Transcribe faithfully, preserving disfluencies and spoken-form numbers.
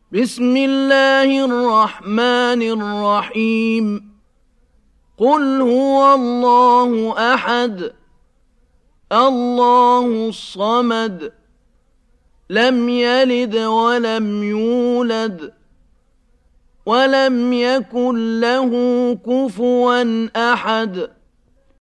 بسم الله الرحمن الرحيم قل هو الله أحد الله الصمد لم يلد ولم يولد ولم يكن له كفوا أحد